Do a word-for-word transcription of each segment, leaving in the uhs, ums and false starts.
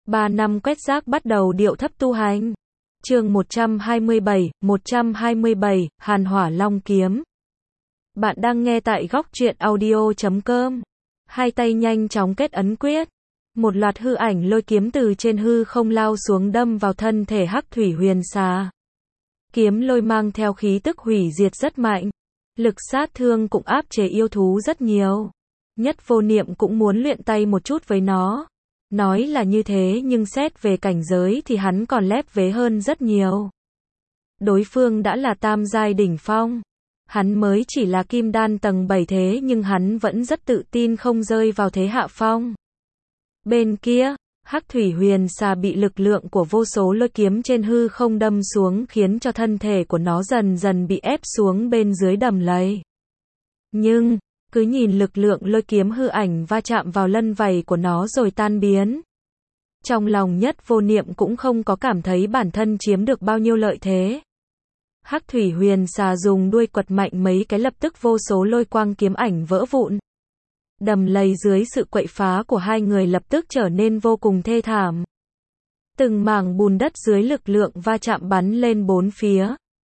ba năm quét rác bắt đầu điệu thấp tu hành. Chương một trăm hai mươi bảy, một trăm hai mươi bảy, Hàn Hỏa Long Kiếm. Bạn đang nghe tại góc truyện audio chấm com. Hai tay nhanh chóng kết ấn quyết. Một loạt hư ảnh lôi kiếm từ trên hư không lao xuống đâm vào thân thể Hắc Thủy Huyền Xà. Kiếm lôi mang theo khí tức hủy diệt rất mạnh. Lực sát thương cũng áp chế yêu thú rất nhiều. Nhất Vô Niệm cũng muốn luyện tay một chút với nó. Nói là như thế nhưng xét về cảnh giới thì hắn còn lép vế hơn rất nhiều. Đối phương đã là tam giai đỉnh phong. Hắn mới chỉ là kim đan tầng bảy thế nhưng hắn vẫn rất tự tin không rơi vào thế hạ phong. Bên kia, Hắc Thủy Huyền Xà bị lực lượng của vô số lôi kiếm trên hư không đâm xuống khiến cho thân thể của nó dần dần bị ép xuống bên dưới đầm lầy. Nhưng, cứ nhìn lực lượng lôi kiếm hư ảnh va chạm vào lân vảy của nó rồi tan biến. Trong lòng Nhất Vô Niệm cũng không có cảm thấy bản thân chiếm được bao nhiêu lợi thế. Hắc Thủy Huyền Xà dùng đuôi quật mạnh mấy cái lập tức vô số lôi quang kiếm ảnh vỡ vụn. Đầm lầy dưới sự quậy phá của hai người lập tức trở nên vô cùng thê thảm. Từng mảng bùn đất dưới lực lượng va chạm bắn lên bốn phía.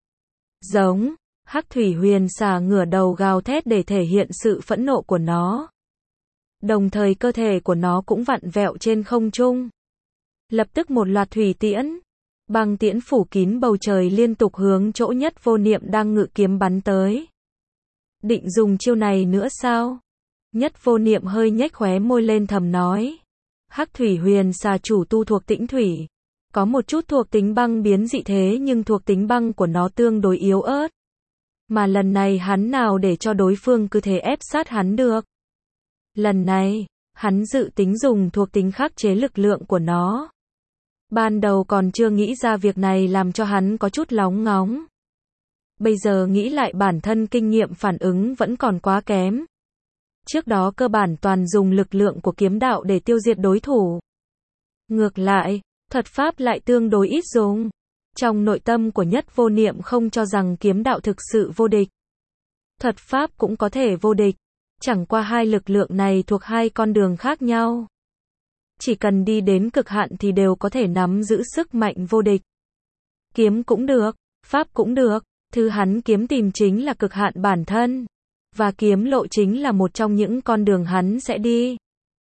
Giống, Hắc Thủy Huyền Xà ngửa đầu gào thét để thể hiện sự phẫn nộ của nó. Đồng thời cơ thể của nó cũng vặn vẹo trên không trung. Lập tức một loạt thủy tiễn, băng tiễn phủ kín bầu trời liên tục hướng chỗ Nhất Vô Niệm đang ngự kiếm bắn tới. Định dùng chiêu này nữa sao? Nhất Vô Niệm hơi nhếch khóe môi lên thầm nói. Hắc Thủy Huyền Xà chủ tu thuộc tĩnh thủy. Có một chút thuộc tính băng biến dị thế nhưng thuộc tính băng của nó tương đối yếu ớt. Mà lần này hắn nào để cho đối phương cứ thế ép sát hắn được. Lần này, hắn dự tính dùng thuộc tính khắc chế lực lượng của nó. Ban đầu còn chưa nghĩ ra việc này làm cho hắn có chút lóng ngóng. Bây giờ nghĩ lại bản thân kinh nghiệm phản ứng vẫn còn quá kém. Trước đó cơ bản toàn dùng lực lượng của kiếm đạo để tiêu diệt đối thủ. Ngược lại, thuật pháp lại tương đối ít dùng. Trong nội tâm của Nhất Vô Niệm không cho rằng kiếm đạo thực sự vô địch. Thuật pháp cũng có thể vô địch. Chẳng qua hai lực lượng này thuộc hai con đường khác nhau. Chỉ cần đi đến cực hạn thì đều có thể nắm giữ sức mạnh vô địch. Kiếm cũng được, pháp cũng được, thứ hắn kiếm tìm chính là cực hạn bản thân. Và kiếm lộ chính là một trong những con đường hắn sẽ đi.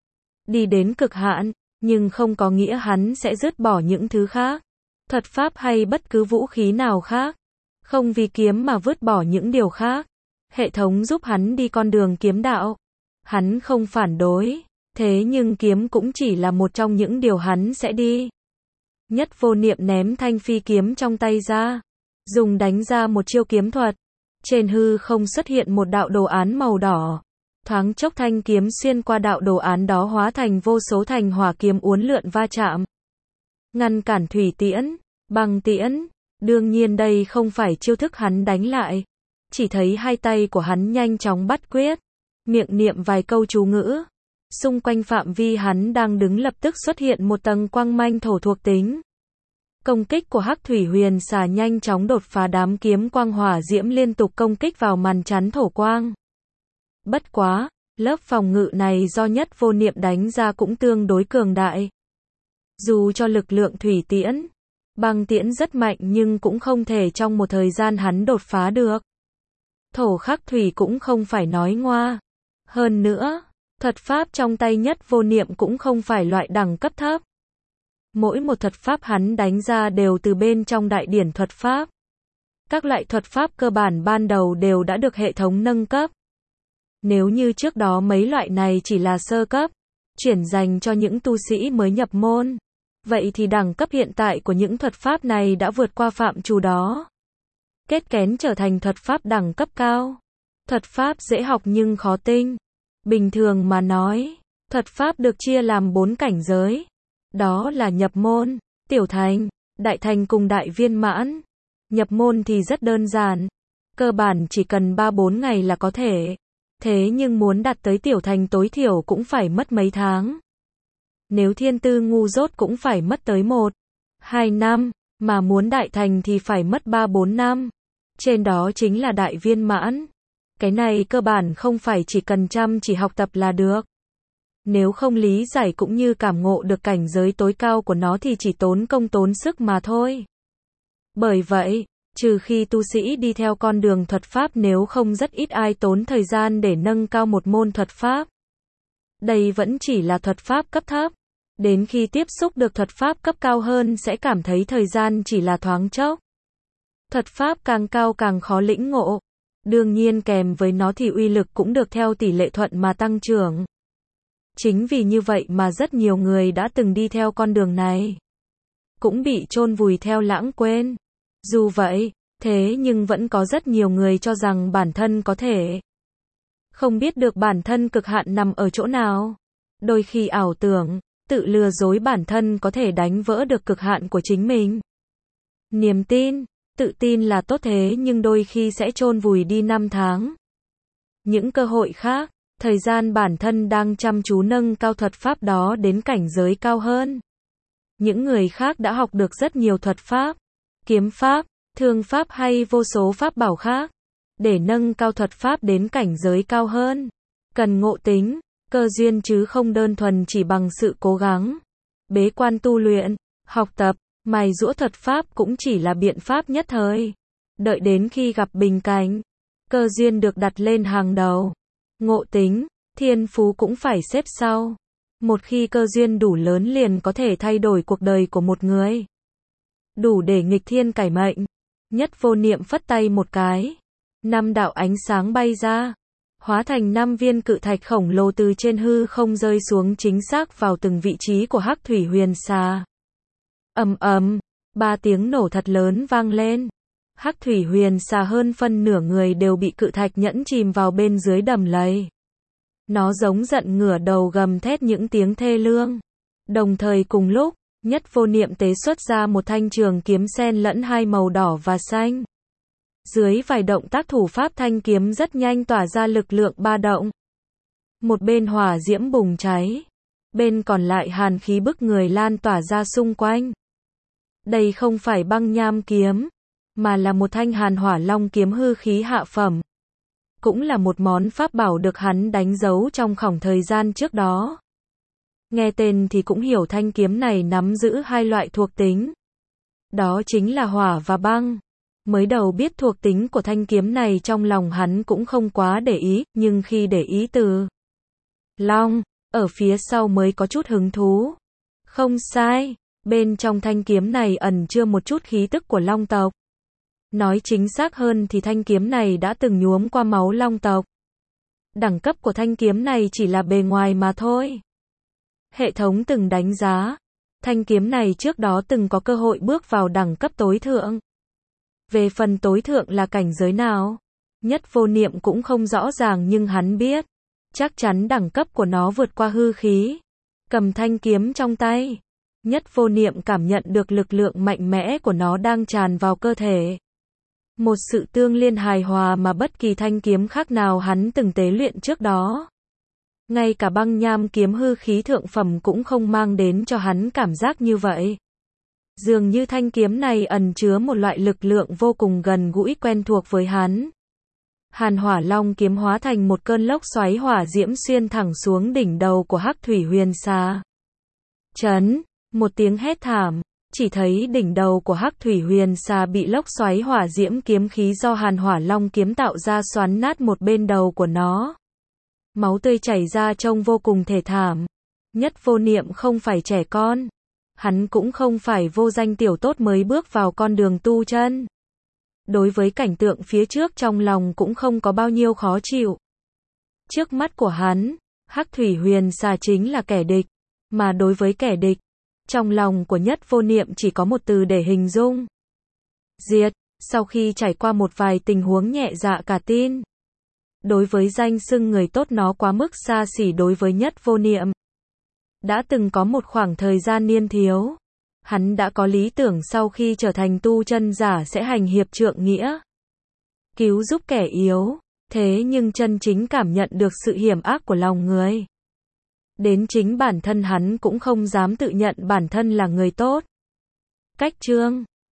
Đi đến cực hạn, nhưng không có nghĩa hắn sẽ dứt bỏ những thứ khác. Thuật pháp hay bất cứ vũ khí nào khác. Không vì kiếm mà vứt bỏ những điều khác. Hệ thống giúp hắn đi con đường kiếm đạo. Hắn không phản đối. Thế nhưng kiếm cũng chỉ là một trong những điều hắn sẽ đi. Nhất Vô Niệm ném thanh phi kiếm trong tay ra. Dùng đánh ra một chiêu kiếm thuật. Trên hư không xuất hiện một đạo đồ án màu đỏ. Thoáng chốc thanh kiếm xuyên qua đạo đồ án đó hóa thành vô số thành hỏa kiếm uốn lượn va chạm. Ngăn cản thủy tiễn, băng tiễn. Đương nhiên đây không phải chiêu thức hắn đánh lại. Chỉ thấy hai tay của hắn nhanh chóng bắt quyết. Miệng niệm vài câu chú ngữ. Xung quanh phạm vi hắn đang đứng lập tức xuất hiện một tầng quang manh thổ thuộc tính. Công kích của Hắc Thủy Huyền Xà nhanh chóng đột phá đám kiếm quang hỏa diễm liên tục công kích vào màn chắn thổ quang. Bất quá, lớp phòng ngự này do Nhất Vô Niệm đánh ra cũng tương đối cường đại. Dù cho lực lượng thủy tiễn, băng tiễn rất mạnh nhưng cũng không thể trong một thời gian hắn đột phá được. Thổ khắc thủy cũng không phải nói ngoa. Hơn nữa, thuật pháp trong tay Nhất Vô Niệm cũng không phải loại đẳng cấp thấp. Mỗi một thuật pháp hắn đánh ra đều từ bên trong đại điển thuật pháp. Các loại thuật pháp cơ bản ban đầu đều đã được hệ thống nâng cấp. Nếu như trước đó mấy loại này chỉ là sơ cấp, chuyển dành cho những tu sĩ mới nhập môn, vậy thì đẳng cấp hiện tại của những thuật pháp này đã vượt qua phạm trù đó. Kết kén trở thành thuật pháp đẳng cấp cao. Thuật pháp dễ học nhưng khó tinh. Bình thường mà nói, thuật pháp được chia làm bốn cảnh giới. Đó là nhập môn, tiểu thành, đại thành cùng đại viên mãn. Nhập môn thì rất đơn giản. Cơ bản chỉ cần ba bốn ngày là có thể. Thế nhưng muốn đạt tới tiểu thành tối thiểu cũng phải mất mấy tháng. Nếu thiên tư ngu dốt cũng phải mất tới một, hai năm. Mà muốn đại thành thì phải mất ba bốn năm. Trên đó chính là đại viên mãn. Cái này cơ bản không phải chỉ cần chăm chỉ học tập là được. Nếu không lý giải cũng như cảm ngộ được cảnh giới tối cao của nó thì chỉ tốn công tốn sức mà thôi. Bởi vậy, trừ khi tu sĩ đi theo con đường thuật pháp, nếu không rất ít ai tốn thời gian để nâng cao một môn thuật pháp. Đây vẫn chỉ là thuật pháp cấp thấp. Đến khi tiếp xúc được thuật pháp cấp cao hơn sẽ cảm thấy thời gian chỉ là thoáng chốc. Thuật pháp càng cao càng khó lĩnh ngộ. Đương nhiên kèm với nó thì uy lực cũng được theo tỷ lệ thuận mà tăng trưởng. Chính vì như vậy mà rất nhiều người đã từng đi theo con đường này cũng bị chôn vùi theo lãng quên. Dù vậy, thế nhưng vẫn có rất nhiều người cho rằng bản thân có thể không biết được bản thân cực hạn nằm ở chỗ nào. Đôi khi ảo tưởng, tự lừa dối bản thân có thể đánh vỡ được cực hạn của chính mình. Niềm tin, tự tin là tốt thế nhưng đôi khi sẽ chôn vùi đi năm tháng. Những cơ hội khác, thời gian bản thân đang chăm chú nâng cao thuật pháp đó đến cảnh giới cao hơn. Những người khác đã học được rất nhiều thuật pháp, kiếm pháp, thương pháp hay vô số pháp bảo khác. Để nâng cao thuật pháp đến cảnh giới cao hơn, cần ngộ tính, cơ duyên chứ không đơn thuần chỉ bằng sự cố gắng. Bế quan tu luyện, học tập, mài giũa thuật pháp cũng chỉ là biện pháp nhất thời. Đợi đến khi gặp bình cảnh, cơ duyên được đặt lên hàng đầu. Ngộ tính, thiên phú cũng phải xếp sau. Một khi cơ duyên đủ lớn liền có thể thay đổi cuộc đời của một người. Đủ để nghịch thiên cải mệnh. Nhất Vô Niệm phất tay một cái. Năm đạo ánh sáng bay ra. Hóa thành năm viên cự thạch khổng lồ từ trên hư không rơi xuống chính xác vào từng vị trí của Hắc Thủy Huyền Xà. Ầm ầm, ba tiếng nổ thật lớn vang lên. Hắc Thủy Huyền Xà hơn phân nửa người đều bị cự thạch nhẫn chìm vào bên dưới đầm lầy. Nó giống giận ngửa đầu gầm thét những tiếng thê lương. Đồng thời cùng lúc, Nhất Vô Niệm tế xuất ra một thanh trường kiếm xen lẫn hai màu đỏ và xanh. Dưới vài động tác thủ pháp thanh kiếm rất nhanh tỏa ra lực lượng ba động. Một bên hỏa diễm bùng cháy, bên còn lại hàn khí bức người lan tỏa ra xung quanh. Đây không phải băng nham kiếm, mà là một thanh hàn hỏa long kiếm hư khí hạ phẩm. Cũng là một món pháp bảo được hắn đánh dấu trong khoảng thời gian trước đó. Nghe tên thì cũng hiểu thanh kiếm này nắm giữ hai loại thuộc tính. Đó chính là hỏa và băng. Mới đầu biết thuộc tính của thanh kiếm này trong lòng hắn cũng không quá để ý, nhưng khi để ý từ long, ở phía sau mới có chút hứng thú. Không sai, bên trong thanh kiếm này ẩn chứa một chút khí tức của long tộc. Nói chính xác hơn thì thanh kiếm này đã từng nhuốm qua máu long tộc. Đẳng cấp của thanh kiếm này chỉ là bề ngoài mà thôi. Hệ thống từng đánh giá, thanh kiếm này trước đó từng có cơ hội bước vào đẳng cấp tối thượng. Về phần tối thượng là cảnh giới nào, Nhất Vô Niệm cũng không rõ ràng nhưng hắn biết, chắc chắn đẳng cấp của nó vượt qua hư khí. Cầm thanh kiếm trong tay, Nhất Vô Niệm cảm nhận được lực lượng mạnh mẽ của nó đang tràn vào cơ thể. Một sự tương liên hài hòa mà bất kỳ thanh kiếm khác nào hắn từng tế luyện trước đó. Ngay cả băng nham kiếm hư khí thượng phẩm cũng không mang đến cho hắn cảm giác như vậy. Dường như thanh kiếm này ẩn chứa một loại lực lượng vô cùng gần gũi quen thuộc với hắn. Hàn hỏa long kiếm hóa thành một cơn lốc xoáy hỏa diễm xuyên thẳng xuống đỉnh đầu của Hắc Thủy Huyền Xà. Chấn, một tiếng hét thảm, chỉ thấy đỉnh đầu của Hắc Thủy Huyền Xà bị lốc xoáy hỏa diễm kiếm khí do hàn hỏa long kiếm tạo ra xoắn nát một bên đầu của nó. Máu tươi chảy ra trông vô cùng thê thảm. Nhất Vô Niệm không phải trẻ con. Hắn cũng không phải vô danh tiểu tốt mới bước vào con đường tu chân. Đối với cảnh tượng phía trước trong lòng cũng không có bao nhiêu khó chịu. Trước mắt của hắn, Hắc Thủy Huyền Xà chính là kẻ địch. Mà đối với kẻ địch, trong lòng của Nhất Vô Niệm chỉ có một từ để hình dung. Diệt, sau khi trải qua một vài tình huống nhẹ dạ cả tin. Đối với danh xưng người tốt nó quá mức xa xỉ đối với Nhất Vô Niệm. Đã từng có một khoảng thời gian niên thiếu, hắn đã có lý tưởng sau khi trở thành tu chân giả sẽ hành hiệp trượng nghĩa, cứu giúp kẻ yếu, thế nhưng chân chính cảm nhận được sự hiểm ác của lòng người. Đến chính bản thân hắn cũng không dám tự nhận bản thân là người tốt. Cách chương